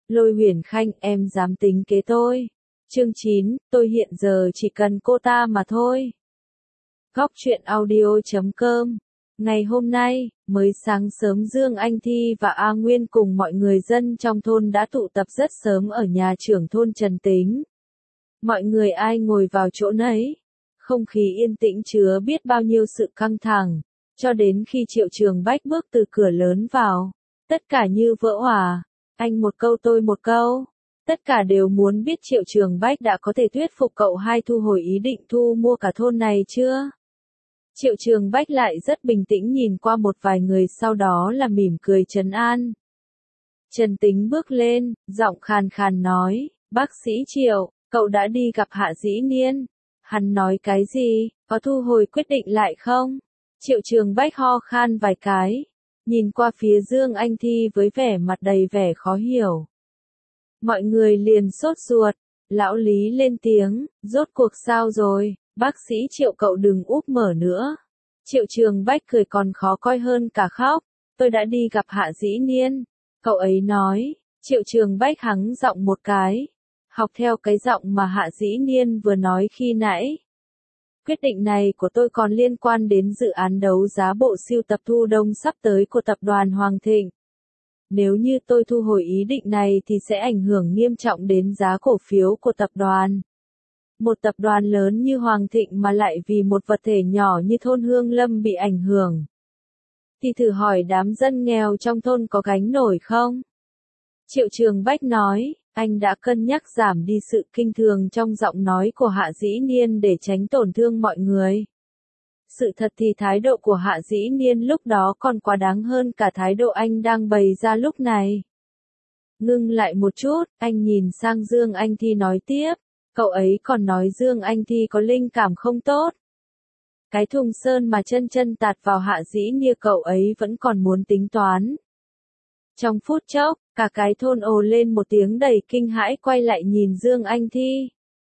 Lôi Huyền Khanh, em dám tính kế tôi. Chương 9, tôi hiện giờ chỉ cần cô ta mà thôi. Góc truyện audio.com. Ngày hôm nay, mới sáng sớm Dương Anh Thi và A Nguyên cùng mọi người dân trong thôn đã tụ tập rất sớm ở nhà trưởng thôn Trần Tính. Mọi người ai ngồi vào chỗ nấy. Không khí yên tĩnh chứa biết bao nhiêu sự căng thẳng, cho đến khi Triệu Trường Bách bước từ cửa lớn vào. Tất cả như vỡ òa, anh một câu tôi một câu. Tất cả đều muốn biết Triệu Trường Bách đã có thể thuyết phục cậu hai thu hồi ý định thu mua cả thôn này chưa? Triệu Trường Bách lại rất bình tĩnh nhìn qua một vài người, sau đó là mỉm cười trấn an. Trần Tính bước lên, giọng khàn khàn nói, bác sĩ Triệu, cậu đã đi gặp Hạ Dĩ Niên. Hắn nói cái gì, có thu hồi quyết định lại không? Triệu Trường Bách ho khan vài cái, nhìn qua phía Dương Anh Thi với vẻ mặt đầy vẻ khó hiểu. Mọi người liền sốt ruột, lão Lý lên tiếng, rốt cuộc sao rồi, bác sĩ Triệu cậu đừng úp mở nữa. Triệu Trường Bách cười còn khó coi hơn cả khóc, tôi đã đi gặp Hạ Dĩ Niên, cậu ấy nói. Triệu Trường Bách hắng giọng một cái, học theo cái giọng mà Hạ Dĩ Niên vừa nói khi nãy. Quyết định này của tôi còn liên quan đến dự án đấu giá bộ sưu tập thu đông sắp tới của tập đoàn Hoàng Thịnh. Nếu như tôi thu hồi ý định này thì sẽ ảnh hưởng nghiêm trọng đến giá cổ phiếu của tập đoàn. Một tập đoàn lớn như Hoàng Thịnh mà lại vì một vật thể nhỏ như thôn Hương Lâm bị ảnh hưởng. Thì thử hỏi đám dân nghèo trong thôn có gánh nổi không? Triệu Trường Bách nói, anh đã cân nhắc giảm đi sự kinh thường trong giọng nói của Hạ Dĩ Niên để tránh tổn thương mọi người. Sự thật thì thái độ của Hạ Dĩ Niên lúc đó còn quá đáng hơn cả thái độ anh đang bày ra lúc này. Ngưng lại một chút, anh nhìn sang Dương Anh Thi nói tiếp, cậu ấy còn nói Dương Anh Thi có linh cảm không tốt. Cái thùng sơn mà chân chân tạt vào Hạ Dĩ Niên cậu ấy vẫn còn muốn tính toán. Trong phút chốc, cả cái thôn ồ lên một tiếng đầy kinh hãi quay lại nhìn Dương Anh Thi.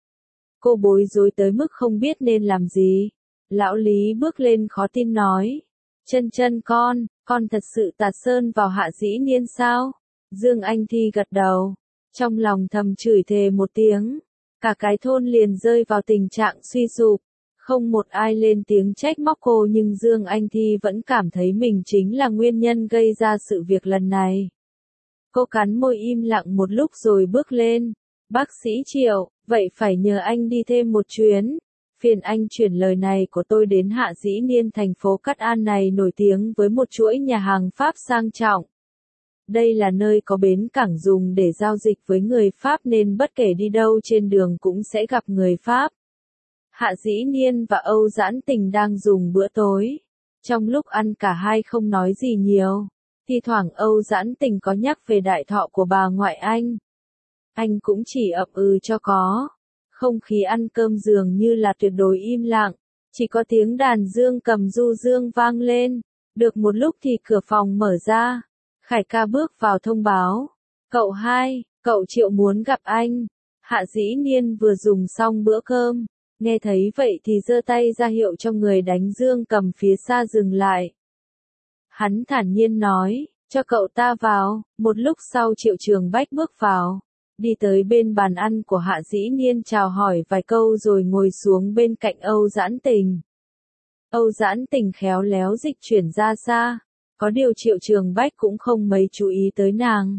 Cô bối rối tới mức không biết nên làm gì. Lão Lý bước lên khó tin nói. Chân chân con thật sự tạt sơn vào Hạ Dĩ Niên sao? Dương Anh Thi gật đầu. Trong lòng thầm chửi thề một tiếng. Cả cái thôn liền rơi vào tình trạng suy sụp. Không một ai lên tiếng trách móc cô, nhưng Dương Anh Thi vẫn cảm thấy mình chính là nguyên nhân gây ra sự việc lần này. Cô cắn môi im lặng một lúc rồi bước lên. Bác sĩ Triệu, vậy phải nhờ anh đi thêm một chuyến. Phiền anh chuyển lời này của tôi đến Hạ Dĩ Niên thành phố Cát An này nổi tiếng với một chuỗi nhà hàng Pháp sang trọng. Đây là nơi có bến cảng dùng để giao dịch với người Pháp nên bất kể đi đâu trên đường cũng sẽ gặp người Pháp. Hạ Dĩ Niên và Âu Dãn Tình đang dùng bữa tối. Trong lúc ăn cả hai không nói gì nhiều. Thi thoảng Âu Dãn Tình có nhắc về đại thọ của bà ngoại anh. Anh cũng chỉ ậm ừ cho có. Không khí ăn cơm dường như là tuyệt đối im lặng. Chỉ có tiếng đàn dương cầm du dương vang lên. Được một lúc thì cửa phòng mở ra. Khải ca bước vào thông báo. Cậu hai, cậu Triệu muốn gặp anh. Hạ Dĩ Niên vừa dùng xong bữa cơm. Nghe thấy vậy thì giơ tay ra hiệu cho người đánh dương cầm phía xa dừng lại. Hắn thản nhiên nói, cho cậu ta vào. Một lúc sau Triệu Trường Bách bước vào. Đi tới bên bàn ăn của Hạ Dĩ Niên chào hỏi vài câu rồi ngồi xuống bên cạnh Âu Dãn Tình. Âu Dãn Tình khéo léo dịch chuyển ra xa. Có điều Triệu Trường Bách cũng không mấy chú ý tới nàng.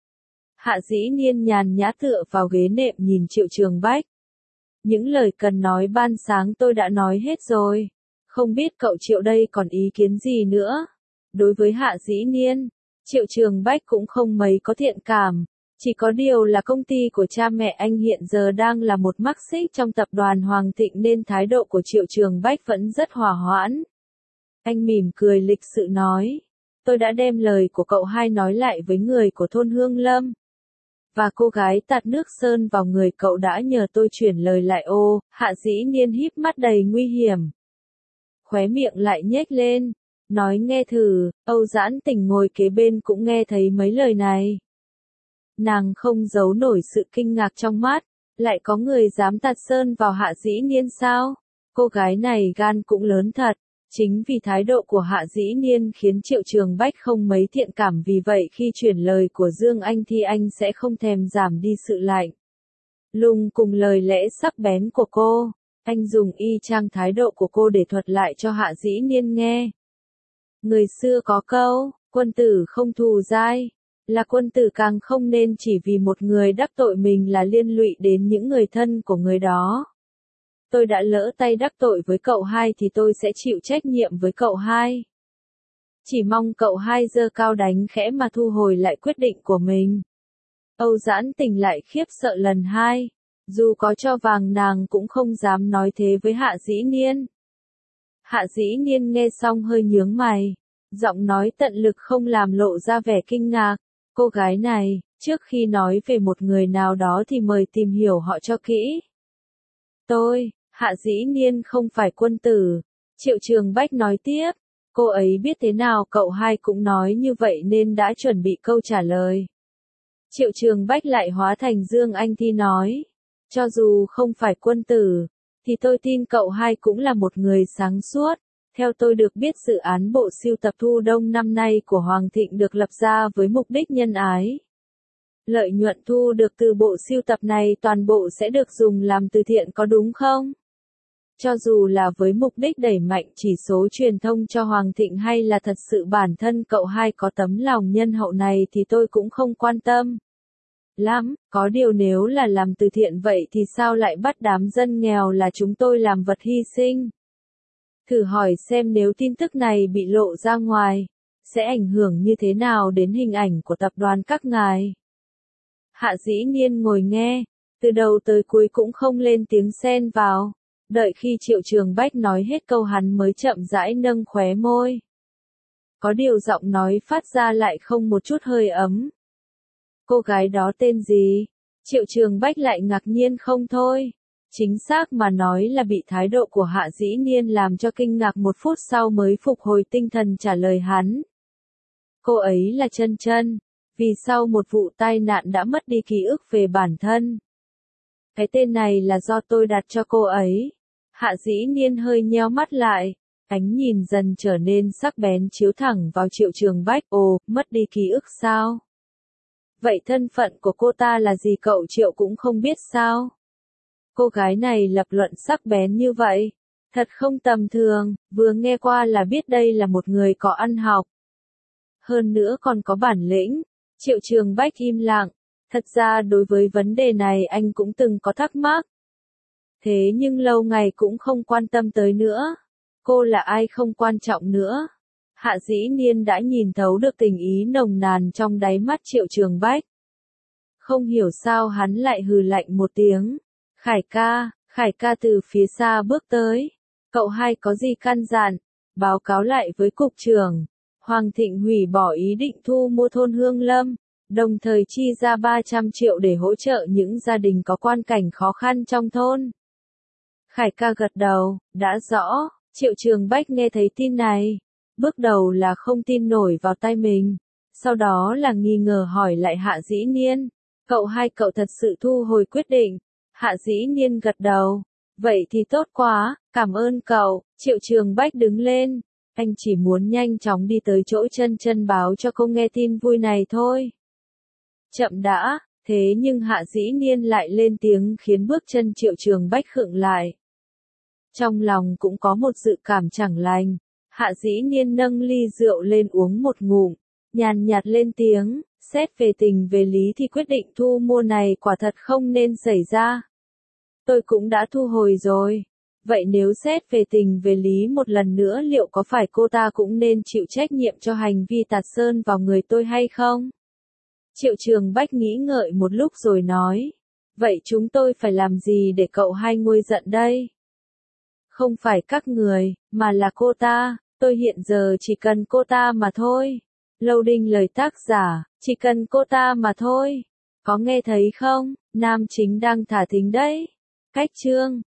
Hạ Dĩ Niên nhàn nhã tựa vào ghế nệm nhìn Triệu Trường Bách. Những lời cần nói ban sáng tôi đã nói hết rồi. Không biết cậu Triệu đây còn ý kiến gì nữa. Đối với Hạ Dĩ Niên, Triệu Trường Bách cũng không mấy có thiện cảm. Chỉ có điều là công ty của cha mẹ anh hiện giờ đang là một mắc xích trong tập đoàn Hoàng Thịnh nên thái độ của Triệu Trường Bách vẫn rất hòa hoãn. Anh mỉm cười lịch sự nói. Tôi đã đem lời của cậu hai nói lại với người của thôn Hương Lâm. Và cô gái tạt nước sơn vào người cậu đã nhờ tôi chuyển lời lại. Ô, Hạ Dĩ Niên híp mắt đầy nguy hiểm. Khóe miệng lại nhếch lên. Nói nghe thử, Âu Dãn Tình ngồi kế bên cũng nghe thấy mấy lời này. Nàng không giấu nổi sự kinh ngạc trong mắt. Lại có người dám tạt sơn vào Hạ Dĩ Niên sao? Cô gái này gan cũng lớn thật. Chính vì thái độ của Hạ Dĩ Niên khiến Triệu Trường Bách không mấy thiện cảm, vì vậy khi chuyển lời của Dương Anh thì anh sẽ không thèm giảm đi sự lạnh lùng cùng lời lẽ sắc bén của cô. Anh dùng y chang thái độ của cô để thuật lại cho Hạ Dĩ Niên nghe. Người xưa có câu, quân tử không thù dai, là quân tử càng không nên chỉ vì một người đắc tội mình là liên lụy đến những người thân của người đó. Tôi đã lỡ tay đắc tội với cậu hai thì tôi sẽ chịu trách nhiệm với cậu hai. Chỉ mong cậu hai giơ cao đánh khẽ mà thu hồi lại quyết định của mình. Âu Giãn Tình lại khiếp sợ lần hai. Dù có cho vàng nàng cũng không dám nói thế với Hạ Dĩ Niên. Hạ Dĩ Niên nghe xong hơi nhướng mày. Giọng nói tận lực không làm lộ ra vẻ kinh ngạc. Cô gái này, trước khi nói về một người nào đó thì mời tìm hiểu họ cho kỹ. Hạ Dĩ Niên không phải quân tử. Triệu Trường Bách nói tiếp. Cô ấy biết thế nào cậu hai cũng nói như vậy nên đã chuẩn bị câu trả lời. Triệu Trường Bách lại hóa thành Dương Anh Thi nói. Cho dù không phải quân tử, thì tôi tin cậu hai cũng là một người sáng suốt. Theo tôi được biết dự án bộ sưu tập Thu Đông năm nay của Hoàng Thịnh được lập ra với mục đích nhân ái. Lợi nhuận thu được từ bộ sưu tập này toàn bộ sẽ được dùng làm từ thiện có đúng không? Cho dù là với mục đích đẩy mạnh chỉ số truyền thông cho Hoàng Thịnh hay là thật sự bản thân cậu hai có tấm lòng nhân hậu này thì tôi cũng không quan tâm lắm, có điều nếu là làm từ thiện vậy thì sao lại bắt đám dân nghèo là chúng tôi làm vật hy sinh? Thử hỏi xem nếu tin tức này bị lộ ra ngoài, sẽ ảnh hưởng như thế nào đến hình ảnh của tập đoàn các ngài? Hạ Dĩ Niên ngồi nghe, từ đầu tới cuối cũng không lên tiếng xen vào, đợi khi Triệu Trường Bách nói hết câu hắn mới chậm rãi nâng khóe môi. Có điều giọng nói phát ra lại không một chút hơi ấm. Cô gái đó tên gì? Triệu Trường Bách lại ngạc nhiên không thôi. Chính xác mà nói là bị thái độ của Hạ Dĩ Niên làm cho kinh ngạc, một phút sau mới phục hồi tinh thần trả lời hắn. Cô ấy là Chân Chân, vì sau một vụ tai nạn đã mất đi ký ức về bản thân. Cái tên này là do tôi đặt cho cô ấy. Hạ Dĩ Niên hơi nheo mắt lại, ánh nhìn dần trở nên sắc bén chiếu thẳng vào Triệu Trường Bách. Ồ, mất đi ký ức sao? Vậy thân phận của cô ta là gì cậu Triệu cũng không biết sao? Cô gái này lập luận sắc bén như vậy, thật không tầm thường, vừa nghe qua là biết đây là một người có ăn học. Hơn nữa còn có bản lĩnh. Triệu Trường Bách im lặng, thật ra đối với vấn đề này anh cũng từng có thắc mắc. Thế nhưng lâu ngày cũng không quan tâm tới nữa. Cô là ai không quan trọng nữa. Hạ Dĩ Niên đã nhìn thấu được tình ý nồng nàn trong đáy mắt Triệu Trường Bách. Không hiểu sao hắn lại hừ lạnh một tiếng. Khải ca từ phía xa bước tới. Cậu hai có gì căn dặn? Báo cáo lại với cục trưởng. Hoàng Thịnh hủy bỏ ý định thu mua thôn Hương Lâm, đồng thời chi ra 300 triệu để hỗ trợ những gia đình có hoàn cảnh khó khăn trong thôn. Khải ca gật đầu, đã rõ. Triệu Trường Bách nghe thấy tin này, bước đầu là không tin nổi vào tai mình, sau đó là nghi ngờ hỏi lại Hạ Dĩ Niên. Cậu hai cậu thật sự thu hồi quyết định? Hạ Dĩ Niên gật đầu. Vậy thì tốt quá, cảm ơn cậu. Triệu Trường Bách đứng lên. Anh chỉ muốn nhanh chóng đi tới chỗ Chân Chân báo cho cô nghe tin vui này thôi. Chậm đã, thế nhưng Hạ Dĩ Niên lại lên tiếng khiến bước chân Triệu Trường Bách khựng lại. Trong lòng cũng có một dự cảm chẳng lành. Hạ Dĩ Niên nâng ly rượu lên uống một ngụm, nhàn nhạt lên tiếng, xét về tình về lý thì quyết định thu mua này quả thật không nên xảy ra. Tôi cũng đã thu hồi rồi. Vậy nếu xét về tình về lý một lần nữa liệu có phải cô ta cũng nên chịu trách nhiệm cho hành vi tạt sơn vào người tôi hay không? Triệu Trường Bách nghĩ ngợi một lúc rồi nói. Vậy chúng tôi phải làm gì để cậu hai nguôi giận đây? Không phải các người, mà là cô ta. Tôi hiện giờ chỉ cần cô ta mà thôi. Loading lời tác giả, chỉ cần cô ta mà thôi. Có nghe thấy không? Nam chính đang thả thính đấy. Cách chương